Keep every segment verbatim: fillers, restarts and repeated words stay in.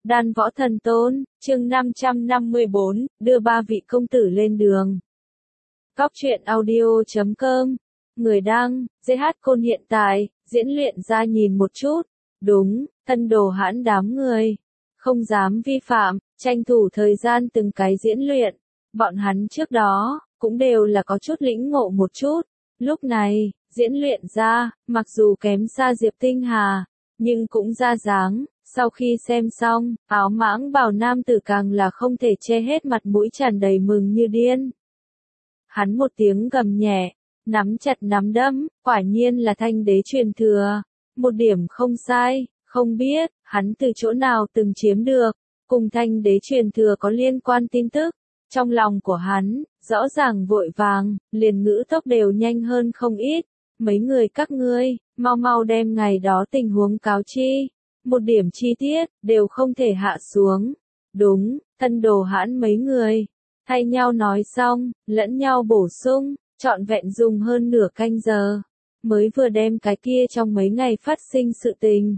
Đan Võ Thần Tôn, chương năm trăm năm mươi bốn, đưa ba vị công tử lên đường. Góc truyện audio chấm com, người đăng, giê hát Côn hiện tại, diễn luyện ra nhìn một chút, đúng, thân đồ hãn đám người, không dám vi phạm, tranh thủ thời gian từng cái diễn luyện, bọn hắn trước đó, cũng đều là có chút lĩnh ngộ một chút, lúc này, diễn luyện ra, mặc dù kém xa Diệp Tinh Hà, nhưng cũng ra dáng. Sau khi xem xong, áo mãng bào nam tử càng là không thể che hết mặt mũi tràn đầy mừng như điên. Hắn một tiếng gầm nhẹ, nắm chặt nắm đấm, quả nhiên là thanh đế truyền thừa. Một điểm không sai, không biết, hắn từ chỗ nào từng chiếm được, cùng thanh đế truyền thừa có liên quan tin tức. Trong lòng của hắn, rõ ràng vội vàng, liền ngữ tốc đều nhanh hơn không ít. Mấy người các ngươi, mau mau đem ngày đó tình huống cáo chi. Một điểm chi tiết, đều không thể hạ xuống. Đúng, thân đồ hãn mấy người. Thay nhau nói xong, lẫn nhau bổ sung, trọn vẹn dùng hơn nửa canh giờ. Mới vừa đem cái kia trong mấy ngày phát sinh sự tình.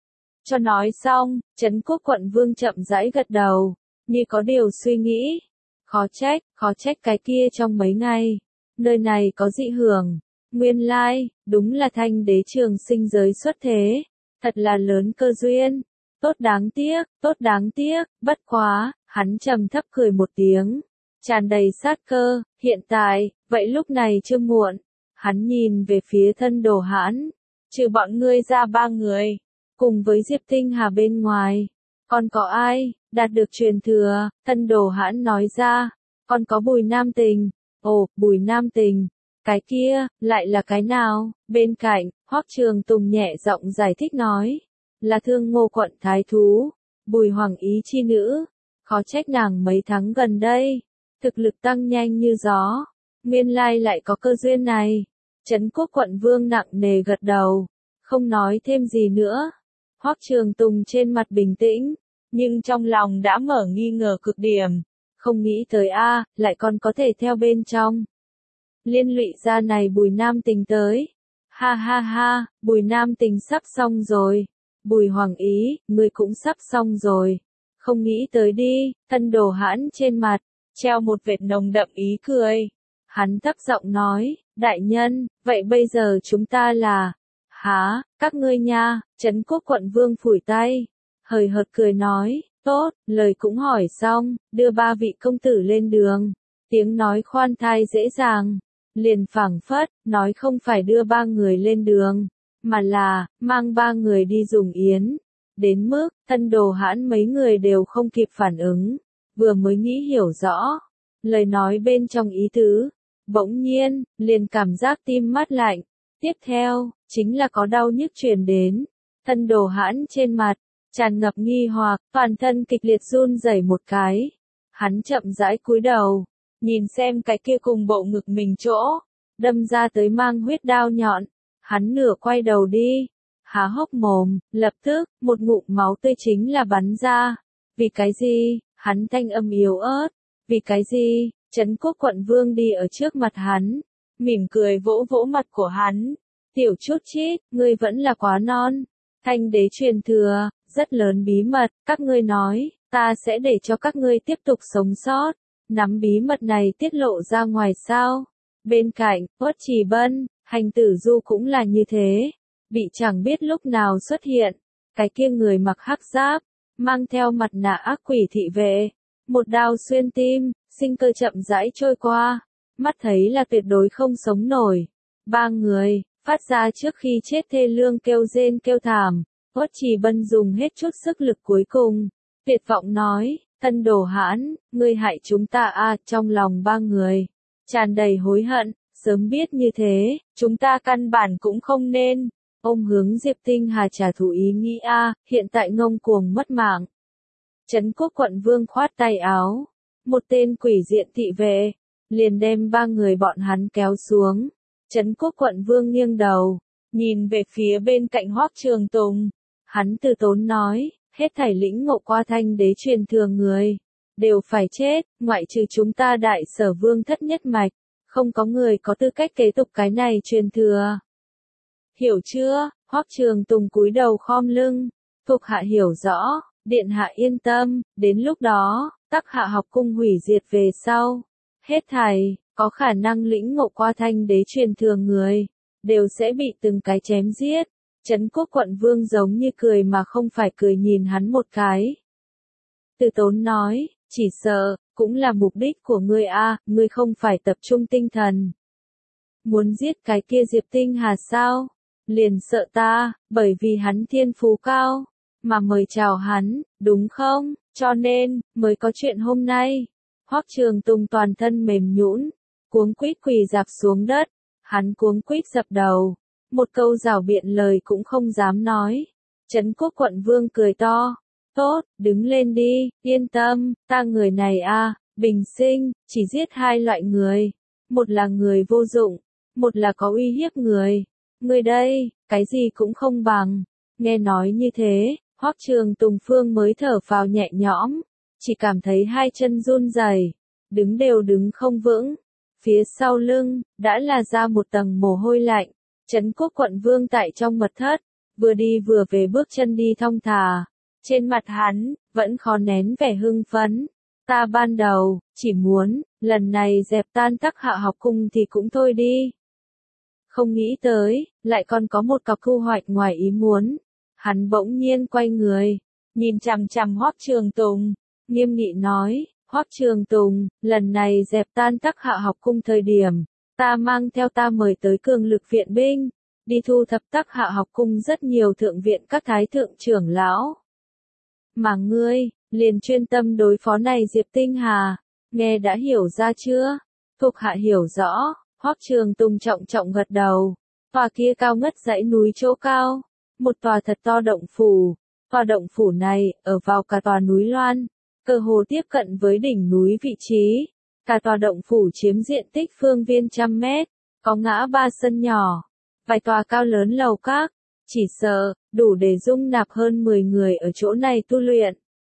Cho nói xong, Trấn Quốc quận vương chậm rãi gật đầu, như có điều suy nghĩ. Khó trách, khó trách cái kia trong mấy ngày. Nơi này có dị hưởng. Nguyên lai, đúng là thanh đế trường sinh giới xuất thế. Thật là lớn cơ duyên, tốt đáng tiếc, tốt đáng tiếc, bất quá, hắn trầm thấp cười một tiếng, tràn đầy sát cơ, hiện tại, vậy lúc này chưa muộn, hắn nhìn về phía thân đồ hãn, trừ bọn ngươi ra ba người, cùng với Diệp Tinh Hà bên ngoài, còn có ai, đạt được truyền thừa, thân đồ hãn nói ra, còn có Bùi Nam Tình, ồ, Bùi Nam Tình. Cái kia, lại là cái nào? Bên cạnh, Hoắc Trường Tùng nhẹ giọng giải thích nói, là Thương Ngô quận thái thú, Bùi Hoàng ý chi nữ, khó trách nàng mấy tháng gần đây, thực lực tăng nhanh như gió, nguyên lai lại có cơ duyên này. Trấn Quốc quận vương nặng nề gật đầu, không nói thêm gì nữa. Hoắc Trường Tùng trên mặt bình tĩnh, nhưng trong lòng đã mở nghi ngờ cực điểm, không nghĩ tới a, lại còn có thể theo bên trong. Liên lụy ra này Bùi Nam Tình tới. Ha ha ha, Bùi Nam Tình sắp xong rồi. Bùi Hoàng ý, ngươi cũng sắp xong rồi. Không nghĩ tới đi, thân đồ hãn trên mặt, treo một vệt nồng đậm ý cười. Hắn thấp giọng nói, đại nhân, vậy bây giờ chúng ta là... Hả, các ngươi nha, Trấn Quốc quận vương phủi tay. Hời hợt cười nói, tốt, lời cũng hỏi xong, đưa ba vị công tử lên đường. Tiếng nói khoan thai dễ dàng. Liền phảng phất, nói không phải đưa ba người lên đường, mà là, mang ba người đi dùng yến. Đến mức, thân đồ hãn mấy người đều không kịp phản ứng, vừa mới nghĩ hiểu rõ, lời nói bên trong ý tứ. Bỗng nhiên, liền cảm giác tim mát lạnh. Tiếp theo, chính là có đau nhức truyền đến. Thân đồ hãn trên mặt, tràn ngập nghi hoặc, toàn thân kịch liệt run rẩy một cái. Hắn chậm rãi cúi đầu. Nhìn xem cái kia cùng bộ ngực mình chỗ, đâm ra tới mang huyết đao nhọn, hắn nửa quay đầu đi, há hốc mồm, lập tức, một ngụm máu tươi chính là bắn ra. Vì cái gì, hắn thanh âm yếu ớt, vì cái gì, Trấn Quốc quận vương đi ở trước mặt hắn, mỉm cười vỗ vỗ mặt của hắn, tiểu chút chít, ngươi vẫn là quá non, thanh đế truyền thừa, rất lớn bí mật, các ngươi nói, ta sẽ để cho các ngươi tiếp tục sống sót. Nắm bí mật này tiết lộ ra ngoài sao? Bên cạnh, Uất Trì Bân, Hành Tử Du cũng là như thế. Bị chẳng biết lúc nào xuất hiện. Cái kia người mặc hắc giáp, mang theo mặt nạ ác quỷ thị vệ. Một đao xuyên tim, sinh cơ chậm rãi trôi qua. Mắt thấy là tuyệt đối không sống nổi. Ba người, phát ra trước khi chết thê lương kêu rên kêu thảm. Uất Trì Bân dùng hết chút sức lực cuối cùng. Tuyệt vọng nói. Thân đồ hãn, ngươi hại chúng ta a, trong lòng ba người, tràn đầy hối hận, sớm biết như thế, chúng ta căn bản cũng không nên. Ông hướng Diệp Tinh Hà trả thù ý nghĩ a, hiện tại ngông cuồng mất mạng. Trấn Quốc quận vương khoát tay áo, một tên quỷ diện thị vệ, liền đem ba người bọn hắn kéo xuống. Trấn Quốc quận vương nghiêng đầu, nhìn về phía bên cạnh Hoắc Trường Tùng, hắn từ tốn nói. Hết thảy lĩnh ngộ qua thanh đế truyền thừa người, đều phải chết, ngoại trừ chúng ta đại sở vương thất nhất mạch, không có người có tư cách kế tục cái này truyền thừa. Hiểu chưa? Hoắc Trường Tùng cúi đầu khom lưng, thuộc hạ hiểu rõ, Điện hạ yên tâm, đến lúc đó, Tắc Hạ học cung hủy diệt về sau. Hết thảy, có khả năng lĩnh ngộ qua Thanh đế truyền thừa người, đều sẽ bị từng cái chém giết. Trấn Quốc quận vương giống như cười mà không phải cười nhìn hắn một cái. Từ Tốn nói, chỉ sợ, cũng là mục đích của ngươi a, ngươi không phải tập trung tinh thần. Muốn giết cái kia Diệp Tinh Hà sao? Liền sợ ta, bởi vì hắn thiên phú cao, mà mời chào hắn, đúng không? Cho nên, mới có chuyện hôm nay. Hoắc Trường Tùng toàn thân mềm nhũn, cuống quýt quỳ dạp xuống đất, hắn cuống quýt dập đầu, một câu rảo biện lời cũng không dám nói. Trấn Quốc quận vương cười to, tốt, đứng lên đi, yên tâm, ta người này a, bình sinh, chỉ giết hai loại người, một là người vô dụng, một là có uy hiếp người. Người đây, cái gì cũng không bằng. Nghe nói như thế, Hoắc Trường Tùng Phương mới thở phào nhẹ nhõm, chỉ cảm thấy hai chân run rẩy, đứng đều đứng không vững. Phía sau lưng, đã là ra một tầng mồ hôi lạnh. Trấn Quốc quận vương tại trong mật thất, vừa đi vừa về bước chân đi thong thả. Trên mặt hắn, vẫn khó nén vẻ hưng phấn. Ta ban đầu, chỉ muốn, lần này dẹp tan Tắc Hạ học cung thì cũng thôi đi. Không nghĩ tới, lại còn có một cặp thu hoạch ngoài ý muốn. Hắn bỗng nhiên quay người, nhìn chằm chằm Hoắc Trường Tùng, nghiêm nghị nói, Hoắc Trường Tùng, lần này dẹp tan Tắc Hạ học cung thời điểm, ta mang theo ta mời tới cường lực viện binh, đi thu thập Tắc Hạ học cung rất nhiều thượng viện các thái thượng trưởng lão. Mà ngươi, liền chuyên tâm đối phó này Diệp Tinh Hà, nghe đã hiểu ra chưa? Thuộc hạ hiểu rõ. Hoắc Trường Tùng trọng trọng gật đầu. Tòa kia cao ngất dãy núi chỗ cao, một tòa thật to động phủ. Tòa động phủ này, ở vào cả tòa núi Loan, cơ hồ tiếp cận với đỉnh núi vị trí. Cả tòa động phủ chiếm diện tích phương viên trăm mét, có ngã ba sân nhỏ, vài tòa cao lớn lầu các, chỉ sợ, đủ để dung nạp hơn mười người ở chỗ này tu luyện.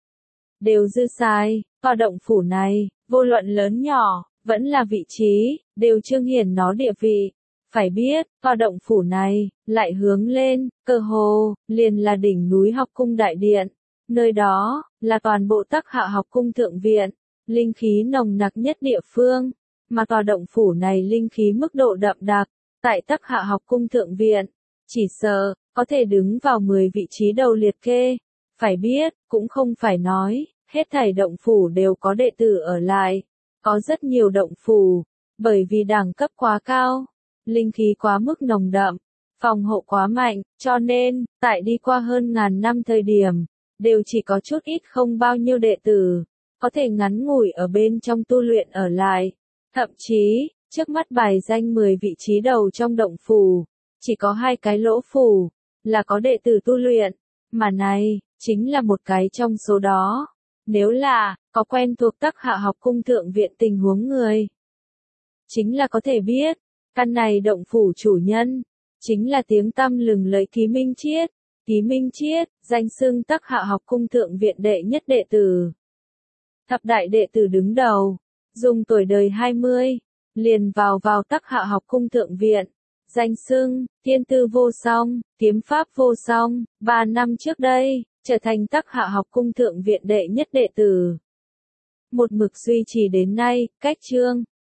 Đều dư xài, tòa động phủ này, vô luận lớn nhỏ, vẫn là vị trí, đều trương hiển nó địa vị. Phải biết, tòa động phủ này, lại hướng lên, cơ hồ, liền là đỉnh núi học cung đại điện. Nơi đó, là toàn bộ Tắc Hạ học cung thượng viện, linh khí nồng nặc nhất địa phương. Mà tòa động phủ này linh khí mức độ đậm đặc, tại Tắc Hạ học cung thượng viện, chỉ sợ, có thể đứng vào mười vị trí đầu liệt kê. Phải biết, cũng không phải nói, hết thảy động phủ đều có đệ tử ở lại. Có rất nhiều động phủ, bởi vì đẳng cấp quá cao, linh khí quá mức nồng đậm, phòng hộ quá mạnh, cho nên, tại đi qua hơn ngàn năm thời điểm, đều chỉ có chút ít không bao nhiêu đệ tử, có thể ngắn ngủi ở bên trong tu luyện ở lại. Thậm chí, trước mắt bài danh mười vị trí đầu trong động phủ, chỉ có hai cái lỗ phủ, là có đệ tử tu luyện, mà này, chính là một cái trong số đó. Nếu là, có quen thuộc Tắc Hạ học cung thượng viện tình huống người, chính là có thể biết, căn này động phủ chủ nhân, chính là tiếng tăm lừng lẫy Ký Minh Chiết. Ký Minh Chiết, danh xưng Tắc Hạ học cung thượng viện đệ nhất đệ tử. Thập đại đệ tử đứng đầu, dùng tuổi đời hai mươi, liền vào vào Tắc Hạ học cung thượng viện. Danh xưng, thiên tư vô song, kiếm pháp vô song, ba năm trước đây, trở thành Tắc Hạ học cung thượng viện đệ nhất đệ tử. Một mực duy trì đến nay, cách chương.